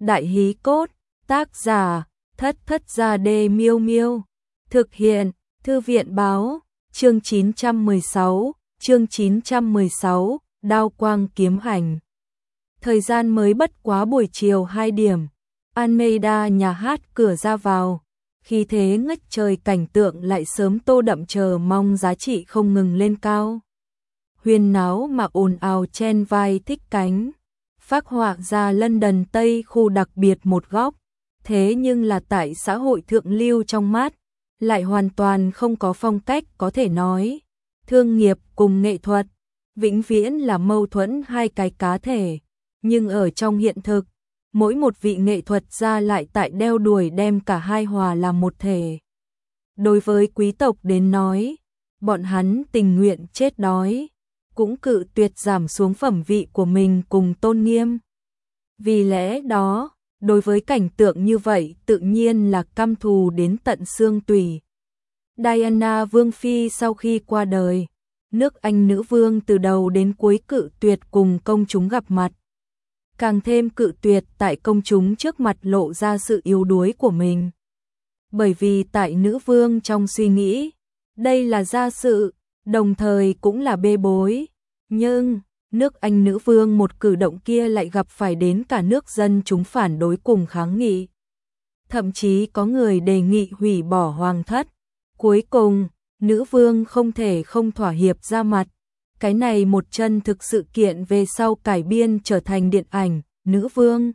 Đại hí cốt, tác giả, Thất Thất Gia Đê Miêu Miêu. Thực hiện, Thư viện báo, chương 916, Đao quang kiếm ảnh. Thời gian mới bất quá buổi chiều 2 điểm. Almeida nhà hát cửa ra vào. Khi thế ngất trời cảnh tượng lại sớm tô đậm chờ mong giá trị không ngừng lên cao. Huyên náo mà ồn ào chen vai thích cánh. Phác họa ra London Tây khu đặc biệt một góc. Thế nhưng là tại xã hội thượng lưu trong mắt, lại hoàn toàn không có phong cách có thể nói. Thương nghiệp cùng nghệ thuật, vĩnh viễn là mâu thuẫn hai cái cá thể. Nhưng ở trong hiện thực, mỗi một vị nghệ thuật gia lại tại đeo đuổi đem cả hai hòa làm một thể. Đối với quý tộc đến nói, bọn hắn tình nguyện chết đói, cũng cự tuyệt giảm xuống phẩm vị của mình cùng tôn nghiêm. Vì lẽ đó, đối với cảnh tượng như vậy tự nhiên là căm thù đến tận xương tủy. Diana Vương Phi sau khi qua đời, nước Anh nữ vương từ đầu đến cuối cự tuyệt cùng công chúng gặp mặt. Càng thêm cự tuyệt tại công chúng trước mặt lộ ra sự yếu đuối của mình. Bởi vì tại nữ vương trong suy nghĩ, đây là gia sự, đồng thời cũng là bê bối. Nhưng, nước Anh nữ vương một cử động kia lại gặp phải đến cả nước dân chúng phản đối cùng kháng nghị. Thậm chí có người đề nghị hủy bỏ hoàng thất. Cuối cùng, nữ vương không thể không thỏa hiệp ra mặt. Cái này một chân thực sự kiện về sau cải biên trở thành điện ảnh, Nữ Vương.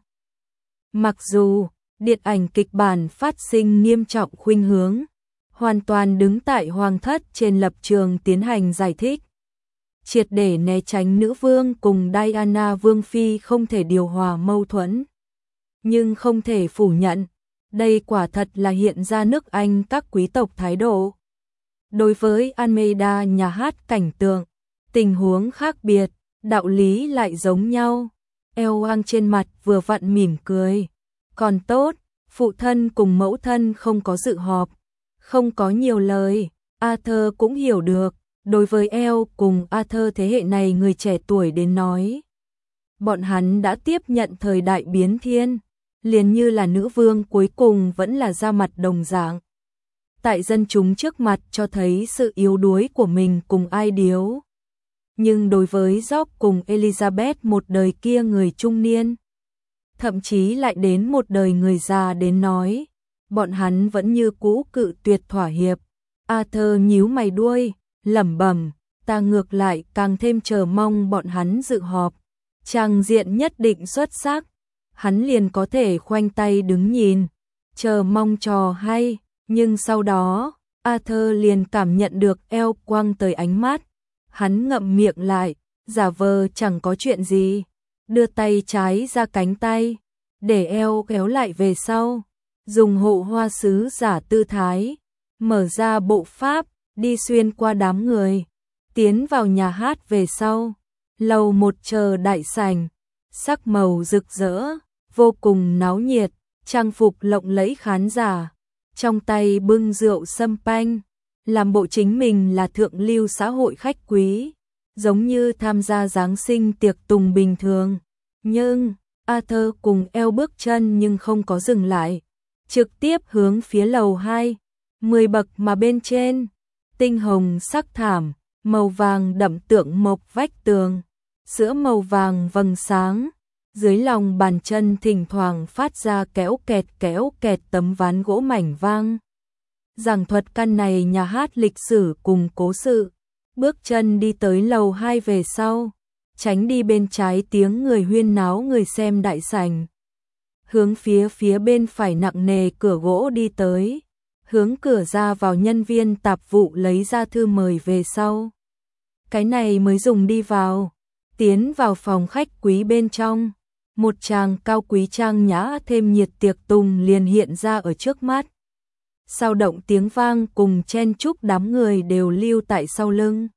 Mặc dù, điện ảnh kịch bản phát sinh nghiêm trọng khuynh hướng, hoàn toàn đứng tại hoàng thất trên lập trường tiến hành giải thích. Triệt để né tránh nữ vương cùng Diana Vương Phi không thể điều hòa mâu thuẫn. Nhưng không thể phủ nhận, đây quả thật là hiện ra nước Anh các quý tộc thái độ. Đối với Almeida nhà hát cảnh tượng, tình huống khác biệt, đạo lý lại giống nhau. Ewang trên mặt vừa vặn mỉm cười. Còn tốt, phụ thân cùng mẫu thân không có dự họp, không có nhiều lời. Arthur cũng hiểu được, đối với El cùng Arthur thế hệ này người trẻ tuổi đến nói. Bọn hắn đã tiếp nhận thời đại biến thiên, liền như là nữ vương cuối cùng vẫn là ra mặt đồng dạng. Tại dân chúng trước mặt cho thấy sự yếu đuối của mình cùng ai điếu. Nhưng đối với George cùng Elizabeth một đời kia người trung niên, thậm chí lại đến một đời người già đến nói, bọn hắn vẫn như cũ cự tuyệt thỏa hiệp. Arthur nhíu mày đuôi, lẩm bẩm, ta ngược lại càng thêm chờ mong bọn hắn dự họp. Tràng diện nhất định xuất sắc, hắn liền có thể khoanh tay đứng nhìn, chờ mong trò hay. Nhưng sau đó, Arthur liền cảm nhận được El quăng tới ánh mắt. Hắn ngậm miệng lại, giả vờ chẳng có chuyện gì, đưa tay trái ra cánh tay, để eo kéo lại về sau, dùng hộ hoa sứ giả tư thái, mở ra bộ pháp, đi xuyên qua đám người, tiến vào nhà hát về sau, lầu một chờ đại sảnh, sắc màu rực rỡ, vô cùng náo nhiệt, trang phục lộng lẫy khán giả, trong tay bưng rượu sâm panh. Làm bộ chính mình là thượng lưu xã hội khách quý, giống như tham gia Giáng sinh tiệc tùng bình thường. Nhưng, Arthur cùng El bước chân nhưng không có dừng lại, trực tiếp hướng phía lầu 2, 10 bậc mà bên trên, tinh hồng sắc thảm, màu vàng đậm tượng mộc vách tường, sữa màu vàng vầng sáng, dưới lòng bàn chân thỉnh thoảng phát ra kéo kẹt tấm ván gỗ mảnh vang. Giảng thuật căn này nhà hát lịch sử cùng cố sự, bước chân đi tới lầu 2 về sau, tránh đi bên trái tiếng người huyên náo người xem đại sảnh. Hướng phía bên phải nặng nề cửa gỗ đi tới, hướng cửa ra vào nhân viên tạp vụ lấy ra thư mời về sau. Cái này mới dùng đi vào, tiến vào phòng khách quý bên trong, một tràng cao quý trang nhã thêm nhiệt tiệc tùng liền hiện ra ở trước mắt. Sao động tiếng vang cùng chen chúc đám người đều lưu tại sau lưng.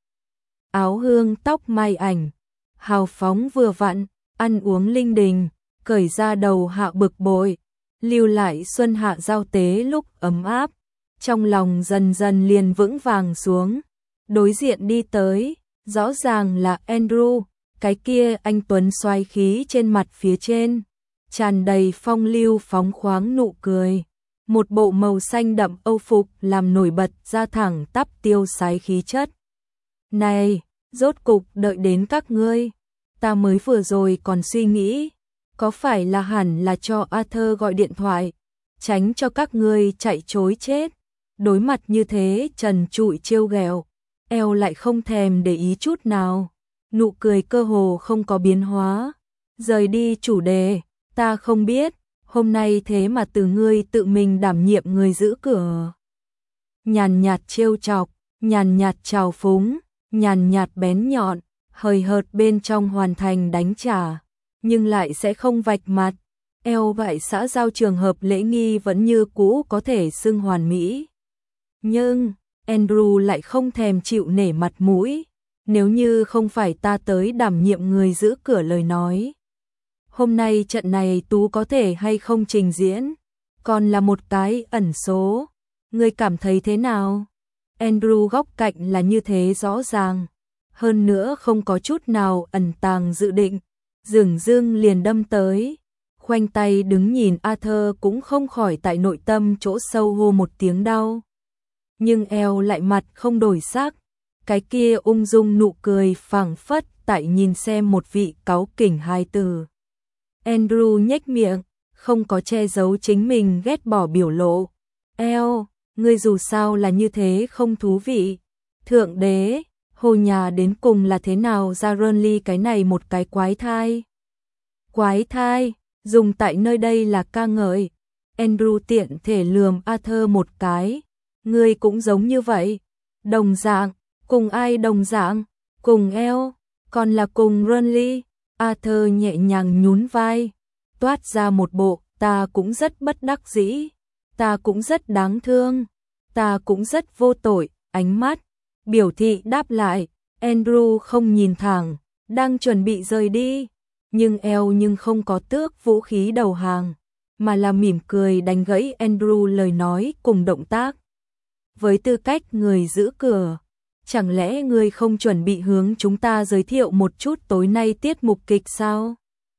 Áo hương tóc mai ảnh, hào phóng vừa vặn, ăn uống linh đình, cởi ra đầu hạ bực bội, lưu lại xuân hạ giao tế lúc ấm áp, trong lòng dần dần liền vững vàng xuống. Đối diện đi tới, rõ ràng là Andrew, cái kia anh tuấn xoái khí trên mặt phía trên, tràn đầy phong lưu phóng khoáng nụ cười. Một bộ màu xanh đậm âu phục làm nổi bật ra thẳng tắp tiêu sái khí chất. Này, rốt cục đợi đến các ngươi. Ta mới vừa rồi còn suy nghĩ, có phải là hẳn là cho Arthur gọi điện thoại, tránh cho các ngươi chạy trối chết. Đối mặt như thế trần trụi trêu ghẹo, eo lại không thèm để ý chút nào. Nụ cười cơ hồ không có biến hóa. Rời đi chủ đề, ta không biết, hôm nay thế mà từ ngươi tự mình đảm nhiệm người giữ cửa. Nhàn nhạt trêu chọc, nhàn nhạt trào phúng, nhàn nhạt bén nhọn, hời hợt bên trong hoàn thành đánh trả, nhưng lại sẽ không vạch mặt. Eo vậy xã giao trường hợp lễ nghi vẫn như cũ có thể xưng hoàn mỹ. Nhưng, Andrew lại không thèm chịu nể mặt mũi. Nếu như không phải ta tới đảm nhiệm người giữ cửa lời nói, hôm nay trận này Tú có thể hay không trình diễn, còn là một cái ẩn số. Ngươi cảm thấy thế nào? Andrew góc cạnh là như thế rõ ràng, hơn nữa không có chút nào ẩn tàng dự định, dửng dưng liền đâm tới. Khoanh tay đứng nhìn Arthur cũng không khỏi tại nội tâm chỗ sâu hô một tiếng đau. Nhưng eo lại mặt không đổi sắc, cái kia ung dung nụ cười phảng phất tại nhìn xem một vị cáu kỉnh hài tử. Andrew nhếch miệng, không có che giấu chính mình ghét bỏ biểu lộ. Eo, ngươi dù sao là như thế không thú vị. Thượng đế, hồ nhà đến cùng là thế nào ra Renly cái này một cái quái thai. Quái thai, dùng tại nơi đây là ca ngợi. Andrew tiện thể lườm Arthur một cái. Ngươi cũng giống như vậy. Đồng dạng, cùng ai đồng dạng? Cùng eo, còn là cùng Renly. Arthur nhẹ nhàng nhún vai, toát ra một bộ, ta cũng rất bất đắc dĩ, ta cũng rất đáng thương, ta cũng rất vô tội, ánh mắt, biểu thị đáp lại. Andrew không nhìn thẳng, đang chuẩn bị rời đi, nhưng không có tước vũ khí đầu hàng, mà là mỉm cười đánh gãy Andrew lời nói cùng động tác. Với tư cách người giữ cửa, chẳng lẽ ngươi không chuẩn bị hướng chúng ta giới thiệu một chút tối nay tiết mục kịch sao?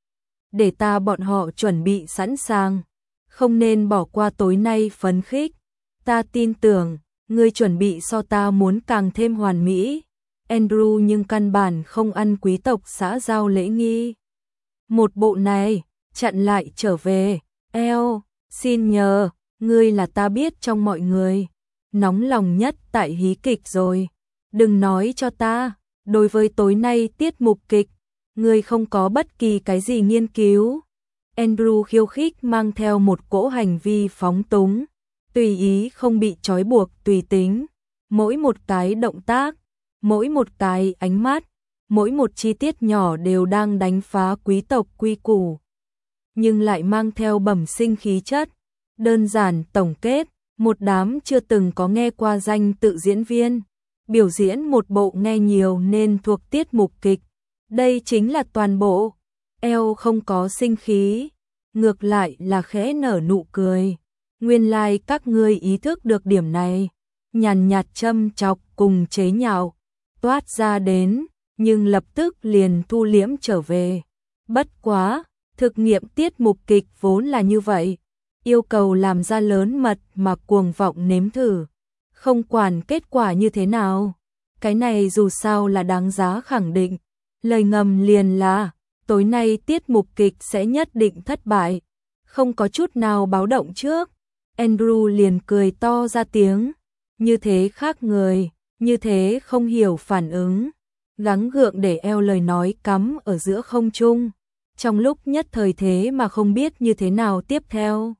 Để ta bọn họ chuẩn bị sẵn sàng, không nên bỏ qua tối nay phấn khích. Ta tin tưởng, ngươi chuẩn bị so ta muốn càng thêm hoàn mỹ. Andrew nhưng căn bản không ăn quý tộc xã giao lễ nghi. Một bộ này, chặn lại trở về. Eo, xin nhờ, ngươi là ta biết trong mọi người nóng lòng nhất tại hí kịch rồi. Đừng nói cho ta, đối với tối nay tiết mục kịch, ngươi không có bất kỳ cái gì nghiên cứu. Andrew khiêu khích mang theo một cỗ hành vi phóng túng, tùy ý không bị trói buộc tùy tính. Mỗi một cái động tác, mỗi một cái ánh mắt, mỗi một chi tiết nhỏ đều đang đánh phá quý tộc quy củ, nhưng lại mang theo bẩm sinh khí chất. Đơn giản tổng kết, một đám chưa từng có nghe qua danh tự diễn viên, biểu diễn một bộ nghe nhiều nên thuộc tiết mục kịch. Đây chính là toàn bộ. Eo không có sinh khí, ngược lại là khẽ nở nụ cười. Nguyên lai các ngươi ý thức được điểm này. Nhàn nhạt châm chọc cùng chế nhạo toát ra đến, nhưng lập tức liền thu liễm trở về. Bất quá, thực nghiệm tiết mục kịch vốn là như vậy, yêu cầu làm ra lớn mật mà cuồng vọng nếm thử, không quản kết quả như thế nào. Cái này dù sao là đáng giá khẳng định. Lời ngầm liền là, tối nay tiết mục kịch sẽ nhất định thất bại. Không có chút nào báo động trước. Andrew liền cười to ra tiếng. Như thế khác người, như thế không hiểu phản ứng. Gắng gượng để eo lời nói cắm ở giữa không trung. Trong lúc nhất thời thế mà không biết như thế nào tiếp theo.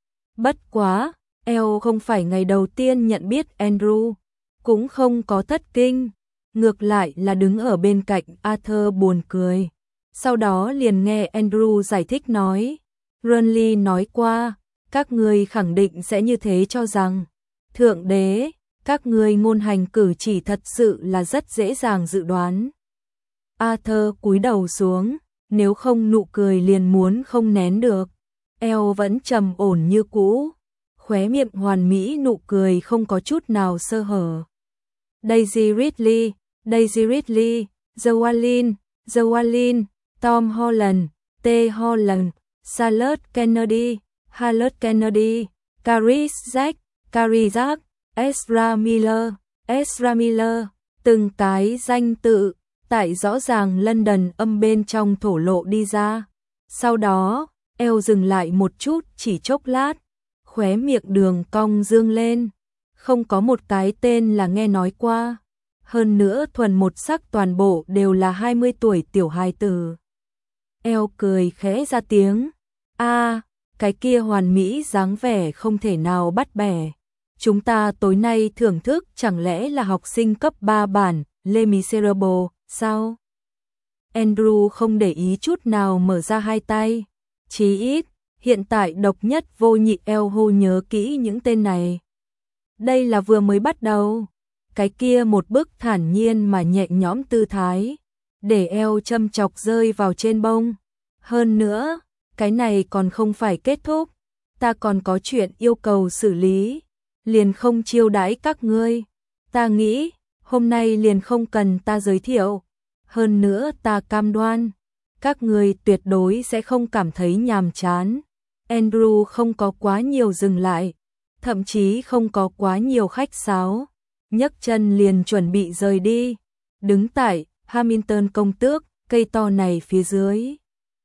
Bất quá, eo không phải ngày đầu tiên nhận biết Andrew, cũng không có thất kinh. Ngược lại là đứng ở bên cạnh Arthur buồn cười. Sau đó liền nghe Andrew giải thích nói. Renly nói qua, các ngươi khẳng định sẽ như thế cho rằng. Thượng đế, các ngươi ngôn hành cử chỉ thật sự là rất dễ dàng dự đoán. Arthur cúi đầu xuống, nếu không nụ cười liền muốn không nén được. Eo vẫn trầm ổn như cũ, khóe miệng hoàn mỹ nụ cười không có chút nào sơ hở. Daisy Ridley, Joalin, Tom Holland, T. Holland, Charlotte Kennedy, Charlotte Kennedy, Caris Jack, Caris Jack, Ezra Miller, từng cái danh tự, tại rõ ràng London âm bên trong thổ lộ đi ra. Sau đó, eo dừng lại một chút chỉ chốc lát, khóe miệng đường cong dương lên. Không có một cái tên là nghe nói qua. Hơn nữa thuần một sắc toàn bộ đều là 20 tuổi tiểu hài tử. Eo cười khẽ ra tiếng. Cái kia hoàn mỹ dáng vẻ không thể nào bắt bẻ. Chúng ta tối nay thưởng thức chẳng lẽ là học sinh cấp 3 bản Les Miserables, sao? Andrew không để ý chút nào mở ra hai tay. Chí ít, hiện tại độc nhất vô nhị eo hô nhớ kỹ những tên này. Đây là vừa mới bắt đầu. Cái kia một bức thản nhiên mà nhẹ nhõm tư thái, để eo châm chọc rơi vào trên bông. Hơn nữa, cái này còn không phải kết thúc. Ta còn có chuyện yêu cầu xử lý. Liền không chiêu đãi các ngươi. Ta nghĩ, hôm nay liền không cần ta giới thiệu. Hơn nữa ta cam đoan, các ngươi tuyệt đối sẽ không cảm thấy nhàm chán. Andrew không có quá nhiều dừng lại, thậm chí không có quá nhiều khách sáo, nhấc chân liền chuẩn bị rời đi, đứng tại Hamilton công tước, cây to này phía dưới.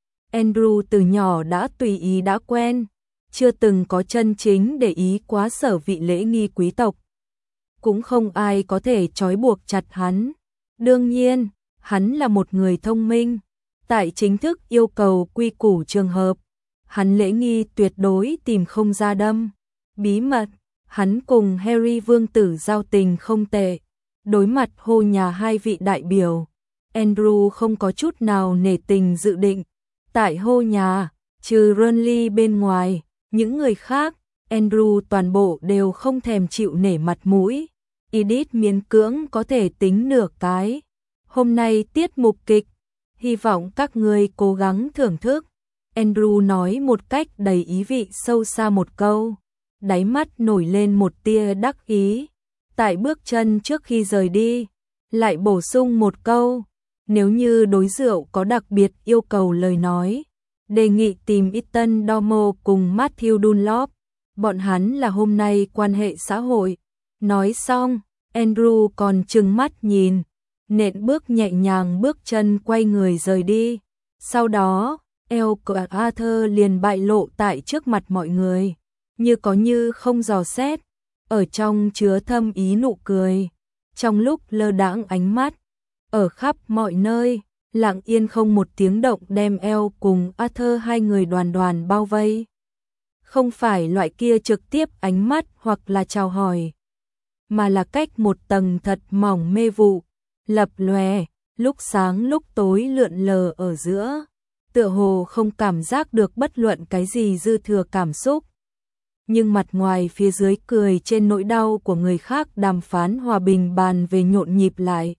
Andrew từ nhỏ đã tùy ý đã quen, chưa từng có chân chính để ý quá sở vị lễ nghi quý tộc. Cũng không ai có thể trói buộc chặt hắn. Đương nhiên, hắn là một người thông minh. Tại chính thức yêu cầu quy củ trường hợp, hắn lễ nghi tuyệt đối tìm không ra đâm. Bí mật, hắn cùng Harry vương tử giao tình không tệ. Đối mặt hô nhà hai vị đại biểu, Andrew không có chút nào nể tình dự định. Tại hô nhà, trừ Ronly bên ngoài, những người khác, Andrew toàn bộ đều không thèm chịu nể mặt mũi. Edith miễn cưỡng có thể tính nửa cái. Hôm nay tiết mục kịch, hy vọng các ngươi cố gắng thưởng thức. Andrew nói một cách đầy ý vị sâu xa một câu, đáy mắt nổi lên một tia đắc ý. Tại bước chân trước khi rời đi, lại bổ sung một câu, nếu như đối rượu có đặc biệt yêu cầu lời nói, đề nghị tìm Ethan Dormer cùng Matthew Dunlop, bọn hắn là hôm nay quan hệ xã hội. Nói xong, Andrew còn trừng mắt nhìn, nện bước nhẹ nhàng bước chân quay người rời đi. Sau đó, eo của Arthur liền bại lộ tại trước mặt mọi người, như có như không dò xét, ở trong chứa thâm ý nụ cười. Trong lúc lơ đãng ánh mắt, ở khắp mọi nơi, lặng yên không một tiếng động đem eo cùng Arthur hai người đoàn đoàn bao vây. Không phải loại kia trực tiếp ánh mắt hoặc là chào hỏi, mà là cách một tầng thật mỏng mê vụ, lập lòe, lúc sáng lúc tối lượn lờ ở giữa, tựa hồ không cảm giác được bất luận cái gì dư thừa cảm xúc. Nhưng mặt ngoài phía dưới cười trên nỗi đau của người khác đàm phán hòa bình bàn về nhộn nhịp lại.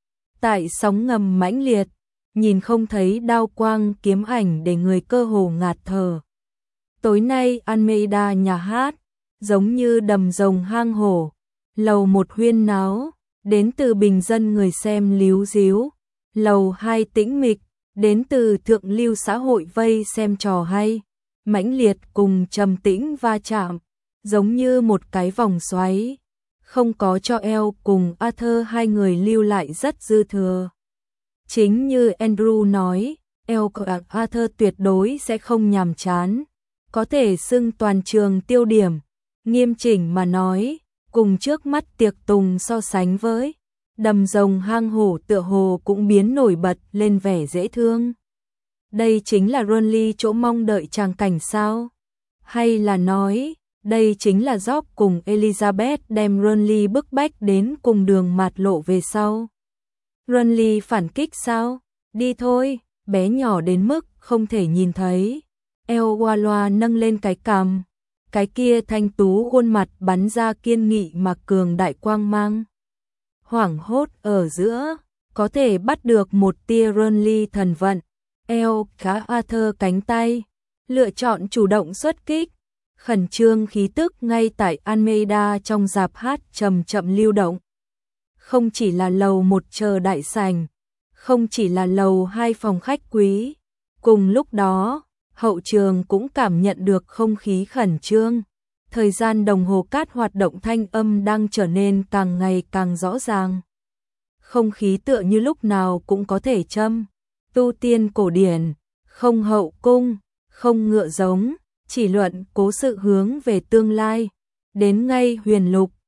Tại sóng ngầm mãnh liệt, nhìn không thấy đao quang kiếm ảnh để người cơ hồ ngạt thở. Tối nay Almeida nhà hát, giống như đầm rồng hang hổ, lầu 1 huyên náo, đến từ bình dân người xem líu díu, lầu 2 tĩnh mịch, đến từ thượng lưu xã hội vây xem trò hay, mãnh liệt cùng trầm tĩnh va chạm, giống như một cái vòng xoáy, không có cho eo cùng Arthur hai người lưu lại rất dư thừa. Chính như Andrew nói, eo của Arthur tuyệt đối sẽ không nhàm chán, có thể xưng toàn trường tiêu điểm. Nghiêm chỉnh mà nói, cùng trước mắt tiệc tùng so sánh với đầm rồng hang hổ tựa hồ cũng biến nổi bật lên vẻ dễ thương. Đây chính là Ronly chỗ mong đợi tràng cảnh sao? Hay là nói, đây chính là Job cùng Elizabeth đem Ronly bức bách đến cùng đường mạt lộ về sau? Ronly phản kích sao? Đi thôi, bé nhỏ đến mức không thể nhìn thấy. Eo Walloa nâng lên cái cằm, cái kia thanh tú khuôn mặt bắn ra kiên nghị mà cường đại quang mang. Hoảng hốt ở giữa, có thể bắt được một tia Ronly thần vận. Eo khá Arthur cánh tay, lựa chọn chủ động xuất kích. Khẩn trương khí tức ngay tại Almeida trong dạp hát chậm chậm lưu động. Không chỉ là lầu 1 chờ đại sảnh, không chỉ là lầu 2 phòng khách quý. Cùng lúc đó, hậu trường cũng cảm nhận được không khí khẩn trương. Thời gian đồng hồ cát hoạt động thanh âm đang trở nên càng ngày càng rõ ràng. Không khí tựa như lúc nào cũng có thể châm. Tu tiên cổ điển, không hậu cung, không ngựa giống, chỉ luận cố sự hướng về tương lai. Đến ngay huyền lục,